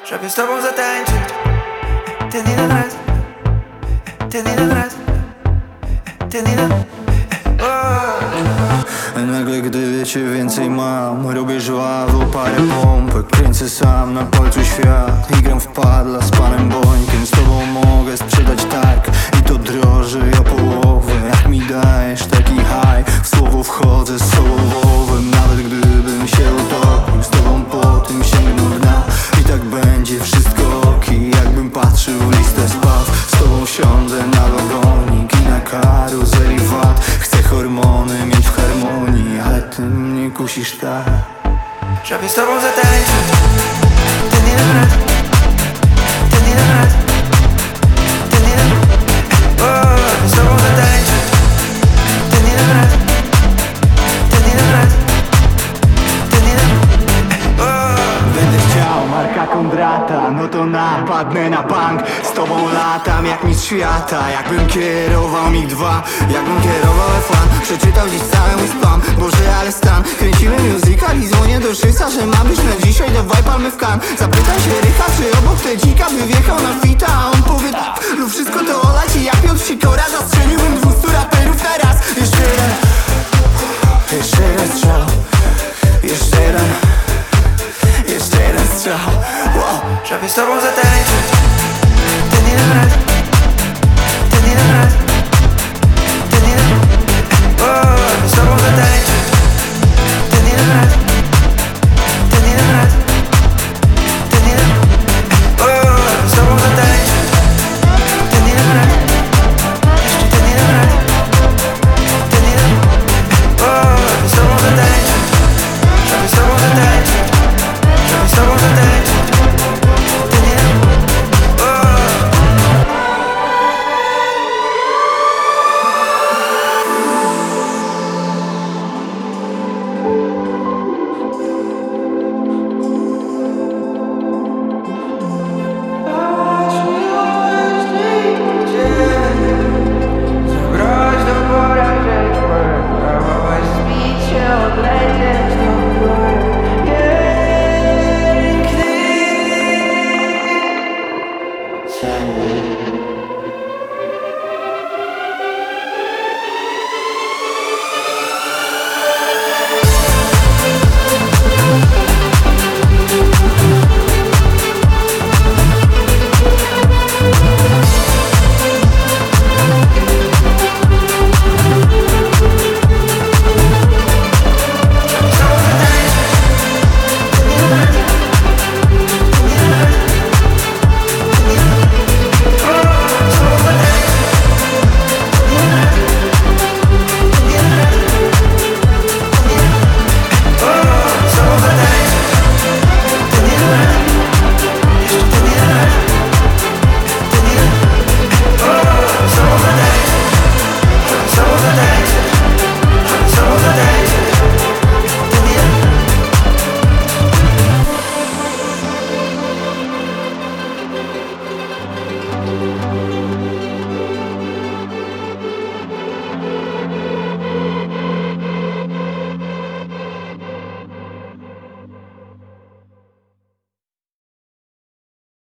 Żeby z tobą zatańczyć ten jeden raz, ten jeden raz, ten jeden. Nagle gdy wiecie więcej mam, robię żwawo parę pompek, kręcę sam na palcu świat i gram w padla z panem Bońkiem. Z tobą mogę sprzedać tak i to drożej o połowę. Jak mi dajesz taki high, w słowo wchodzę z słowowym. Nawet gdybym się utopił, z tobą po tym sięgnę dna. I tak będzie wszystko oki, jakbym patrzył w listę spraw. Z tobą siądę na wagonik i na karuzeli VAT. Chcę hormony mieć w harmonii, ale ty mnie kusisz tak. Żeby z tobą zatańczyć ten jeden raz, ten jeden raz, ten jeden. Żeby z tobą zatańczyć ten jeden raz, ten jeden raz, ten jeden. Będę chciał Marka Kondrata, no to napadnę na bank. Z tobą latam jak mistrz świata, jakbym kierował MiG-2, jakbym kierował F1. Przeczytał dziś cały mój spam, Boże ale stan. Kręcimy musical i dzwonię do szysa, że ma być na dzisiaj, dawaj palmy w kan. Zapytam się Rycha, czy obok te dzika by wjechał na fita, a on powie lub wszystko to olać i ja Piotr Sikora zastrzeliłbym 200 raperów na raz. Jeszcze jeden, jeszcze jeden strzał, jeszcze jeden, jeszcze jeden strzał. Wow. Żeby z tobą zatańczyć ten jeden raz.